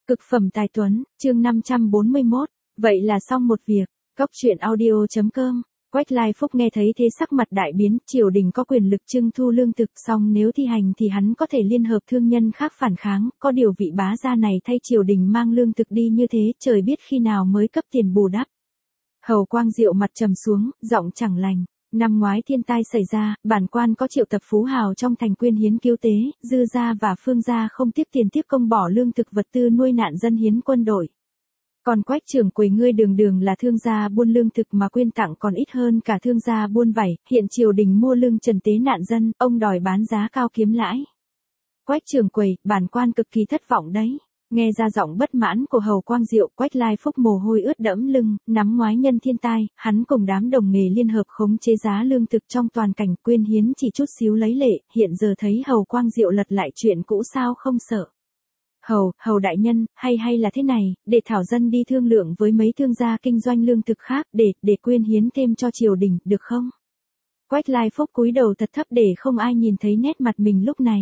Cực phẩm tài tuấn, chương 541, vậy là xong một việc. Cốc truyện audio.com. Quách Lai Phúc nghe thấy thế sắc mặt đại biến, triều đình có quyền lực trưng thu lương thực, song nếu thi hành thì hắn có thể liên hợp thương nhân khác phản kháng, có điều vị bá gia này thay triều đình mang lương thực đi như thế, trời biết khi nào mới cấp tiền bù đắp. Hầu Quang Diệu mặt trầm xuống, giọng chẳng lành. Năm ngoái thiên tai xảy ra, bản quan có triệu tập phú hào trong thành quyên hiến cứu tế, Dư gia và Phương gia không tiếc tiền tiếp công bỏ lương thực vật tư nuôi nạn dân hiến quân đội. Còn Quách trưởng quầy ngươi đường đường là thương gia buôn lương thực mà quyên tặng còn ít hơn cả thương gia buôn vải, hiện triều đình mua lương trần tế nạn dân, ông đòi bán giá cao kiếm lãi. Quách trưởng quầy, bản quan cực kỳ thất vọng đấy. Nghe ra giọng bất mãn của Hầu Quang Diệu, Quách Lai Phúc mồ hôi ướt đẫm lưng, nắm ngoái nhân thiên tai, hắn cùng đám đồng nghề liên hợp khống chế giá lương thực trong toàn cảnh quyên hiến chỉ chút xíu lấy lệ, hiện giờ thấy Hầu Quang Diệu lật lại chuyện cũ sao không sợ. Hầu đại nhân, hay là thế này, để thảo dân đi thương lượng với mấy thương gia kinh doanh lương thực khác để quyên hiến thêm cho triều đình, được không? Quách Lai Phúc cúi đầu thật thấp để không ai nhìn thấy nét mặt mình lúc này.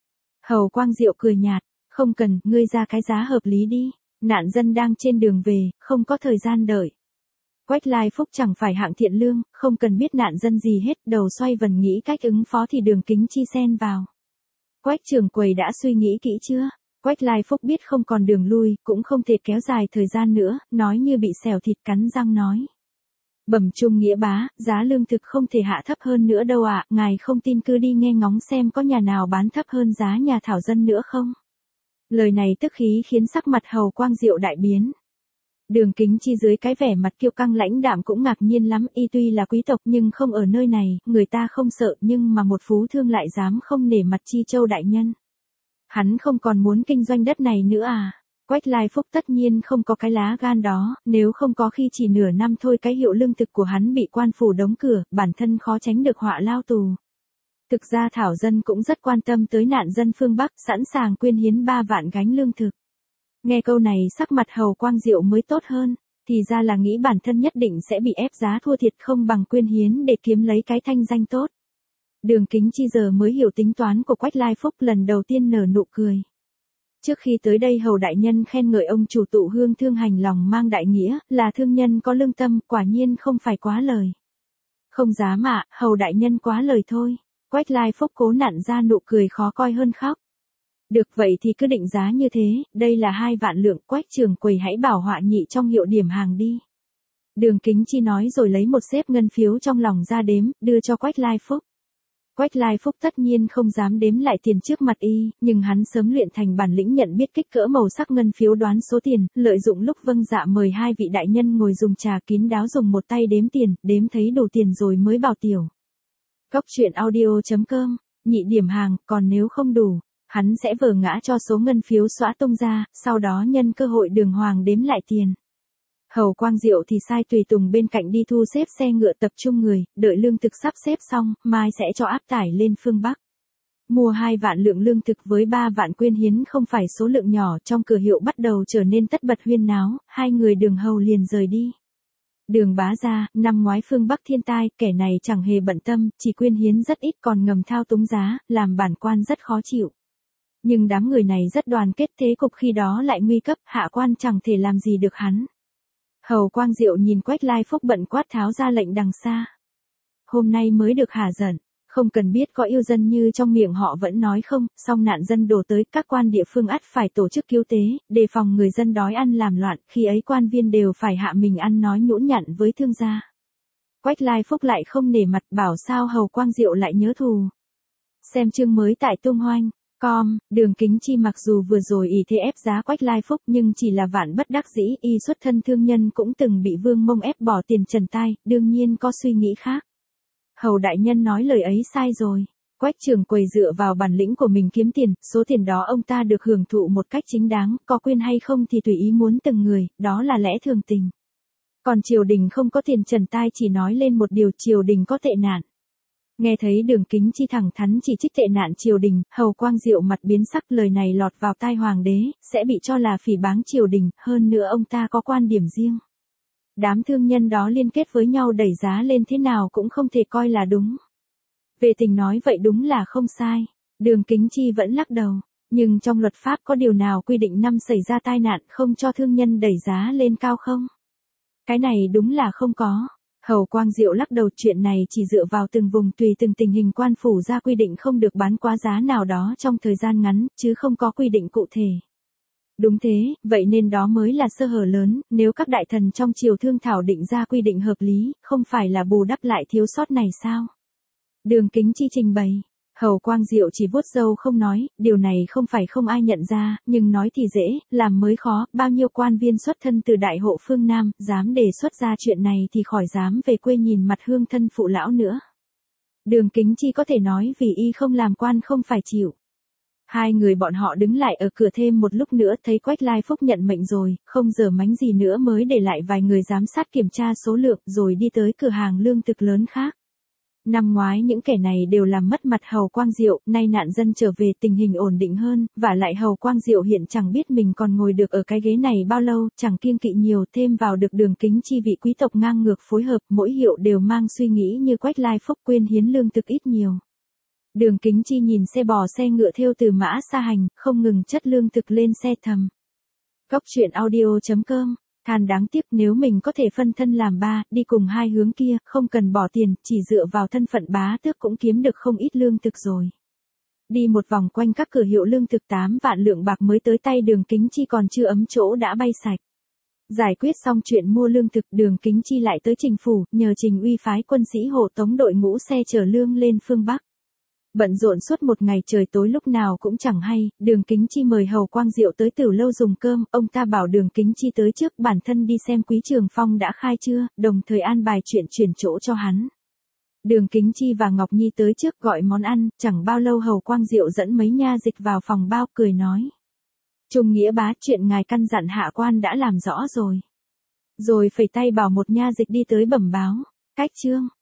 Hầu Quang Diệu cười nhạt. Không cần, ngươi ra cái giá hợp lý đi, nạn dân đang trên đường về, không có thời gian đợi. Quách Lai Phúc chẳng phải hạng thiện lương, không cần biết nạn dân gì hết, đầu xoay vần nghĩ cách ứng phó thì Đường Kính Chi xen vào. Quách trưởng quầy đã suy nghĩ kỹ chưa? Quách Lai Phúc biết không còn đường lui, cũng không thể kéo dài thời gian nữa, nói như bị xẻo thịt cắn răng nói. Bẩm trung nghĩa bá, giá lương thực không thể hạ thấp hơn nữa đâu ạ, ngài không tin cứ đi nghe ngóng xem có nhà nào bán thấp hơn giá nhà thảo dân nữa không? Lời này tức khí khiến sắc mặt Hầu Quang Diệu đại biến. Đường Kính Chi dưới cái vẻ mặt kiêu căng lãnh đạm cũng ngạc nhiên lắm, y tuy là quý tộc nhưng không ở nơi này, người ta không sợ nhưng mà một phú thương lại dám không nể mặt Chi Châu đại nhân. Hắn không còn muốn kinh doanh đất này nữa à? Quách Lai Phúc tất nhiên không có cái lá gan đó, nếu không có khi chỉ nửa năm thôi cái hiệu lương thực của hắn bị quan phủ đóng cửa, bản thân khó tránh được họa lao tù. Thực ra thảo dân cũng rất quan tâm tới nạn dân phương Bắc, sẵn sàng quyên hiến 3 vạn gánh lương thực. Nghe câu này sắc mặt Hầu Quang Diệu mới tốt hơn, thì ra là nghĩ bản thân nhất định sẽ bị ép giá thua thiệt không bằng quyên hiến để kiếm lấy cái thanh danh tốt. Đường Kính Chi giờ mới hiểu tính toán của Quách Lai Phúc, lần đầu tiên nở nụ cười. Trước khi tới đây Hầu đại nhân khen ngợi ông chủ tụ hương thương hành lòng mang đại nghĩa, là thương nhân có lương tâm, quả nhiên không phải quá lời. Không dám ạ, Hầu đại nhân quá lời thôi. Quách Lai Phúc cố nặn ra nụ cười khó coi hơn khóc. Được vậy thì cứ định giá như thế, đây là 2 vạn lượng, Quách trưởng quầy hãy bảo họa nhị trong hiệu điểm hàng đi. Đường Kính Chi nói rồi lấy một xếp ngân phiếu trong lòng ra đếm, đưa cho Quách Lai Phúc. Quách Lai Phúc tất nhiên không dám đếm lại tiền trước mặt y, nhưng hắn sớm luyện thành bản lĩnh nhận biết kích cỡ màu sắc ngân phiếu đoán số tiền, lợi dụng lúc vâng dạ mời 2 vị đại nhân ngồi dùng trà kín đáo dùng một tay đếm tiền, đếm thấy đủ tiền rồi mới bảo tiểu. Cốc truyện audio.com, nhị điểm hàng, còn nếu không đủ, hắn sẽ vờ ngã cho số ngân phiếu xóa tung ra, sau đó nhân cơ hội đường hoàng đếm lại tiền. Hầu Quang Diệu thì sai tùy tùng bên cạnh đi thu xếp xe ngựa tập trung người, đợi lương thực sắp xếp xong, mai sẽ cho áp tải lên phương Bắc. Mua 2 vạn lượng lương thực với 3 vạn quyên hiến không phải số lượng nhỏ, trong cửa hiệu bắt đầu trở nên tất bật huyên náo, 2 người Đường hầu liền rời đi. Đường bá gia, năm ngoái phương Bắc thiên tai, kẻ này chẳng hề bận tâm, chỉ quyên hiến rất ít còn ngầm thao túng giá, làm bản quan rất khó chịu. Nhưng đám người này rất đoàn kết, thế cục khi đó lại nguy cấp, hạ quan chẳng thể làm gì được hắn. Hầu Quang Diệu nhìn Quách Lai Phúc bận quát tháo ra lệnh đằng xa. Hôm nay mới được hả giận, không cần biết có yêu dân như trong miệng họ vẫn nói không, song nạn dân đổ tới, các quan địa phương ắt phải tổ chức cứu tế, đề phòng người dân đói ăn làm loạn, khi ấy quan viên đều phải hạ mình ăn nói nhũn nhặn với thương gia. Quách Lai Phúc lại không nể mặt, bảo sao Hầu Quang Diệu lại nhớ thù. Xem chương mới tại Tung Hoành. Đường Kính Chi mặc dù vừa rồi ỷ thế ép giá Quách Lai Phúc nhưng chỉ là vạn bất đắc dĩ, y xuất thân thương nhân cũng từng bị Vương Mông ép bỏ tiền trần tai, đương nhiên có suy nghĩ khác. Hầu đại nhân nói lời ấy sai rồi. Quách trưởng quầy dựa vào bản lĩnh của mình kiếm tiền, số tiền đó ông ta được hưởng thụ một cách chính đáng, có quyên hay không thì tùy ý muốn từng người, đó là lẽ thường tình. Còn triều đình không có tiền trần tai chỉ nói lên một điều, triều đình có tệ nạn. Nghe thấy Đường Kính Chi thẳng thắn chỉ trích tệ nạn triều đình, Hầu Quang Diệu mặt biến sắc, lời này lọt vào tai hoàng đế, sẽ bị cho là phỉ báng triều đình, hơn nữa ông ta có quan điểm riêng. Đám thương nhân đó liên kết với nhau đẩy giá lên thế nào cũng không thể coi là đúng. Về tình nói vậy đúng là không sai, Đường Kính Chi vẫn lắc đầu. Nhưng trong luật pháp có điều nào quy định năm xảy ra tai nạn không cho thương nhân đẩy giá lên cao không? Cái này đúng là không có. Hầu Quang Diệu lắc đầu, chuyện này chỉ dựa vào từng vùng tùy từng tình hình quan phủ ra quy định không được bán quá giá nào đó trong thời gian ngắn, chứ không có quy định cụ thể. Đúng thế, vậy nên đó mới là sơ hở lớn, nếu các đại thần trong triều thương thảo định ra quy định hợp lý, không phải là bù đắp lại thiếu sót này sao? Đường Kính Chi trình bày. Hầu Quang Diệu chỉ vuốt râu không nói, điều này không phải không ai nhận ra, nhưng nói thì dễ, làm mới khó, bao nhiêu quan viên xuất thân từ đại hộ phương Nam, dám đề xuất ra chuyện này thì khỏi dám về quê nhìn mặt hương thân phụ lão nữa. Đường Kính Chi có thể nói vì y không làm quan không phải chịu. Hai người bọn họ đứng lại ở cửa thêm một lúc nữa, thấy Quách Lai Phúc nhận mệnh rồi, không giờ mánh gì nữa mới để lại vài người giám sát kiểm tra số lượng rồi đi tới cửa hàng lương thực lớn khác. Năm ngoái những kẻ này đều làm mất mặt Hầu Quang Diệu, nay nạn dân trở về tình hình ổn định hơn, và lại Hầu Quang Diệu hiện chẳng biết mình còn ngồi được ở cái ghế này bao lâu, chẳng kiêng kỵ nhiều, thêm vào được Đường Kính Chi vị quý tộc ngang ngược phối hợp, mỗi hiệu đều mang suy nghĩ như Quách Lai Phúc quyên hiến lương thực ít nhiều. Đường Kính Chi nhìn xe bò xe ngựa thêu từ mã xa hành, không ngừng chất lương thực lên xe thầm. Cóc truyện audio.com, than đáng tiếc nếu mình có thể phân thân làm ba, đi cùng hai hướng kia, không cần bỏ tiền, chỉ dựa vào thân phận bá tước cũng kiếm được không ít lương thực rồi. Đi một vòng quanh các cửa hiệu lương thực 8 vạn lượng bạc mới tới tay Đường Kính Chi còn chưa ấm chỗ đã bay sạch. Giải quyết xong chuyện mua lương thực, Đường Kính Chi lại tới Trình phủ, nhờ Trình Uy phái quân sĩ hộ tống đội ngũ xe chở lương lên phương Bắc. Bận rộn suốt một ngày trời tối lúc nào cũng chẳng hay, Đường Kính Chi mời Hầu Quang Diệu tới Tửu Lâu dùng cơm, ông ta bảo Đường Kính Chi tới trước, bản thân đi xem Quý Trường Phong đã khai chưa, đồng thời an bài chuyện chuyển chỗ cho hắn. Đường Kính Chi và Ngọc Nhi tới trước gọi món ăn, chẳng bao lâu Hầu Quang Diệu dẫn mấy nha dịch vào phòng bao, cười nói. Trung Nghĩa bá, chuyện ngài căn dặn hạ quan đã làm rõ rồi. Rồi phẩy tay bảo một nha dịch đi tới bẩm báo. Cách chương